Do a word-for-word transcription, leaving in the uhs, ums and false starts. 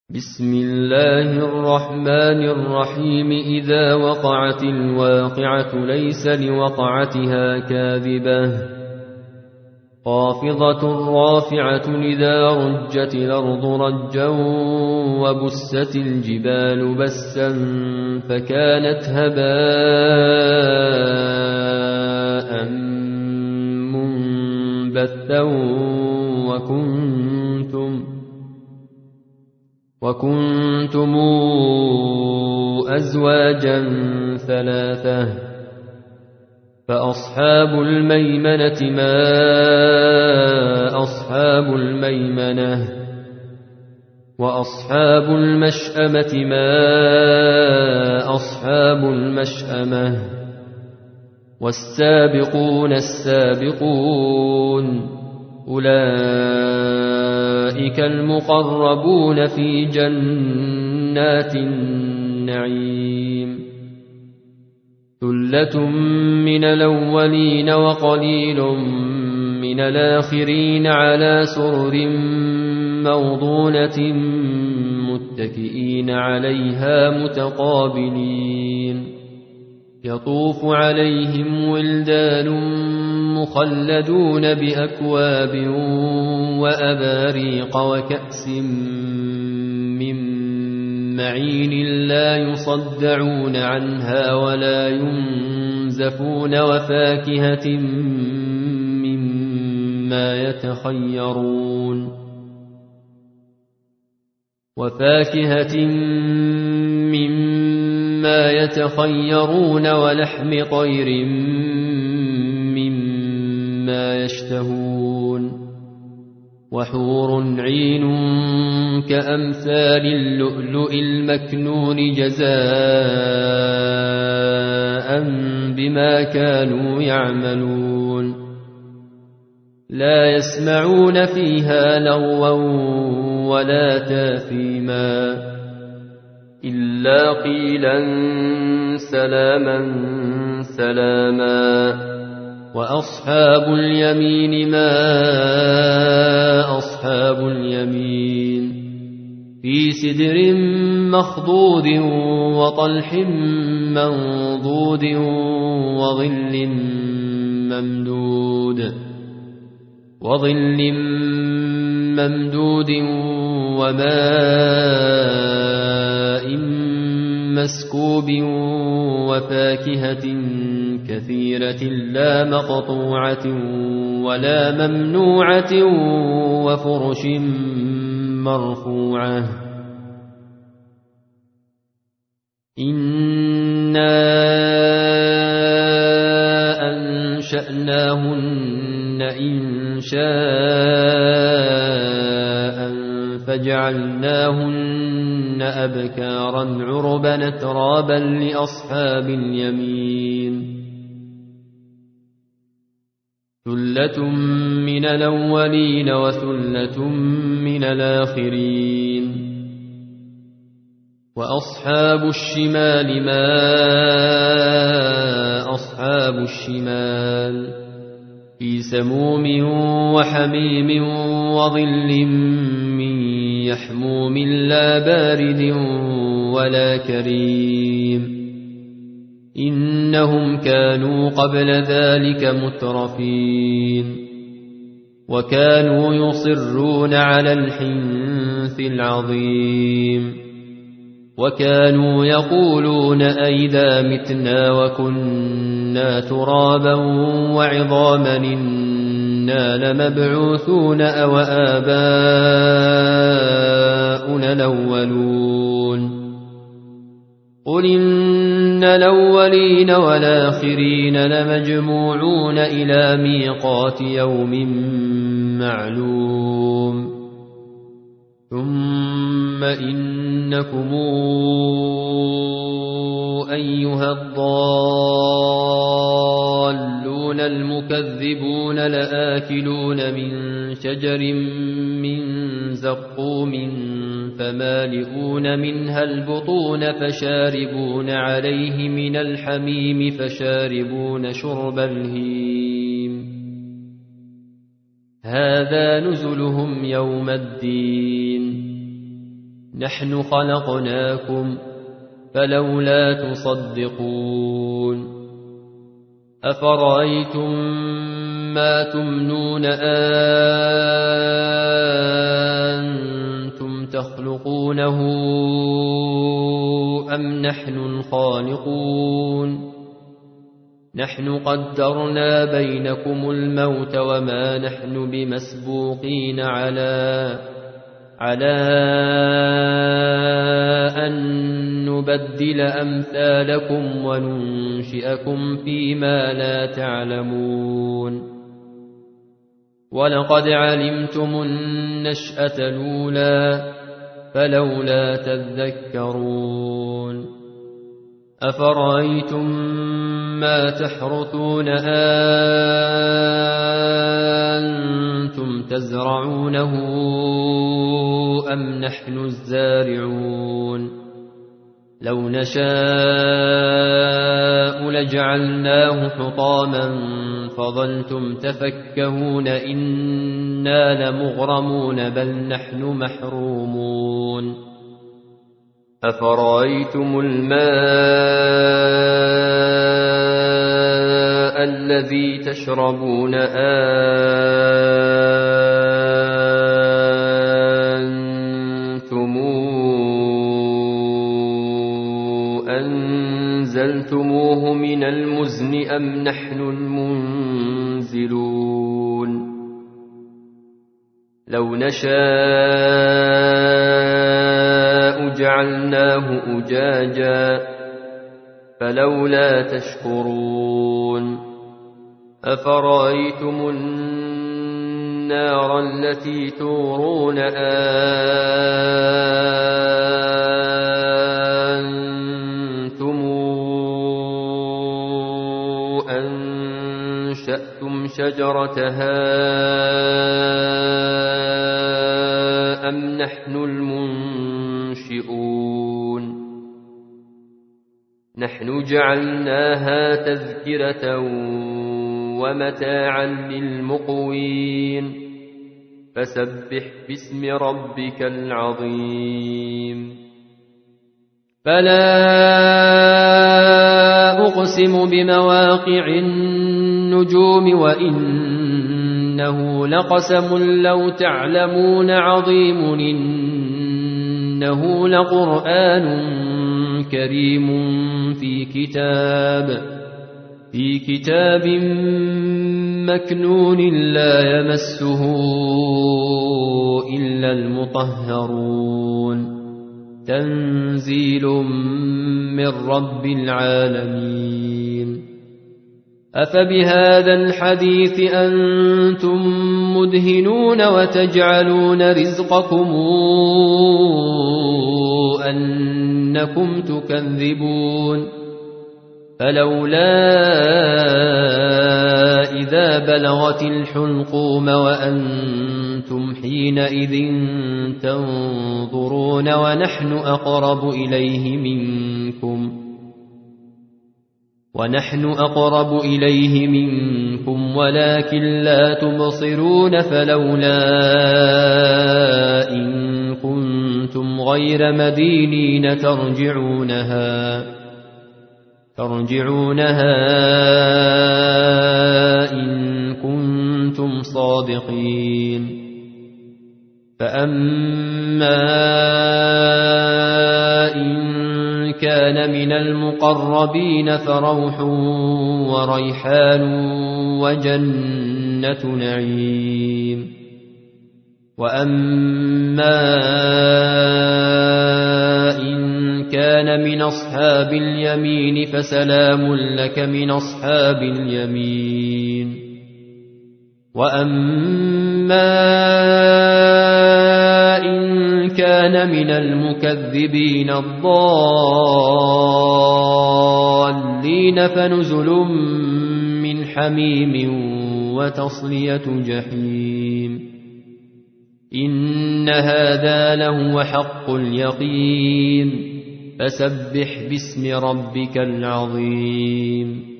بسم الله الرحمن الرحيم. إذا وقعت الواقعة ليس لوقعتها كاذبة خافضة رافعة. إذا رجت الأرض رجا وبست الجبال بسا فكانت هباء منبثا وكنتم وكنتم أزواجا ثلاثة. فأصحاب الميمنة ما أصحاب الميمنة وأصحاب المشأمة ما أصحاب المشأمة. والسابقون السابقون أولئك المقربون في جنات النعيم. ثلة من الأولين وقليل من الآخرين على سرر موضونة متكئين عليها متقابلين. يطوف عليهم ولدان مخلدون بأكواب وأباريق وكأس من معين لا يصدعون عنها ولا ينزفون. وفاكهة مما يتخيرون وفاكهة مما يتخيرون ولحم طير مما يشتهون. وحور عين كأمثال اللؤلؤ المكنون جزاء بما كانوا يعملون. لا يسمعون فيها لغوا ولا تاثيما إلا قيلا سلاما سلاما. وأصحاب اليمين ما أصحاب اليمين في سدر مخضود وطلح منضود وظل ممدود وظل ممدود وماء مسكوب وفاكهة كثيرة لا مقطوعة ولا ممنوعة وفرش مرفوعة. إنا أنشأناهن إنشاء فجعلناهن أبكارا عربا أترابا لأصحاب اليمين. ثلة من الأولين وثلة من الآخرين. وأصحاب الشمال ما أصحاب الشمال في سموم وحميم وظل من يحموم لا بارد ولا كريم. إنهم كانوا قبل ذلك مترفين وكانوا يصرون على الحنث العظيم. وكانوا يقولون أئذا متنا وكنا ترابا وعظاما إنا لمبعوثون أو آباؤنا الأولون. قل إن الأولين والآخرين لمجموعون إلى ميقات يوم معلوم. ثم إنكم أيها الضالون المكذبون لآكلون من شجر من زقوم فمالئون منها البطون فشاربون عليه من الحميم فشاربون شرب الهيم. هذا نزلهم يوم الدين نحن خلقناكم فلولا تصدقون أفرأيتم ما تمنون أنتم تخلقونه أم نحن الخالقون نحن قدرنا بينكم الموت وما نحن بمسبوقين على على أن نبدل أمثالكم وننشئكم فيما لا تعلمون ولقد علمتم النشأة الأولى فلولا تذكرون أفرأيتم ما تحرثون أنتم تزرعونه أم نحن الزارعون لو نشاء لجعلناه حطاما فظلتم تفكهون إنا لمغرمون بل نحن محرومون أفرأيتم الماء الذي تشربون أنتم أنزلتموه من المزن أم نحن المنزلون لو نشاء جعلناه أجاجا فلولا تشكرون أفرأيتم النار التي تورون أنتم أنشأتم شجرتها أم نحن المنشئون نحن جعلناها تذكرة ومتاعا للمقوين فسبح باسم ربك العظيم فلا أقسم بمواقع النجوم وإنه لقسم لو تعلمون عظيم إنه لقرآن كريم في كتاب في كتاب مكنون لا يمسه إلا المطهرون تنزيل من رب العالمين أفبهذا الحديث أنتم مدهنون وتجعلون رزقكم أنكم تكذبون فلولا إذا بلغت الحلقوم وأنتم حينئذ تنظرون ونحن أقرب إليه منكم ونحن أقرب إليه منكم ولكن لا تبصرون فلولا إن كنتم غير مدينين ترجعونها ترجعونها إن كنتم صادقين فأما إن كان من المقربين فروح وريحان وجنة نعيم وأما إن كان من أصحاب اليمين فسلام لك من أصحاب اليمين وأما إن كان من المكذبين الضالين فنزل من حميم وتصلية جحيم إن هذا لهو حق اليقين فسبح باسم ربك العظيم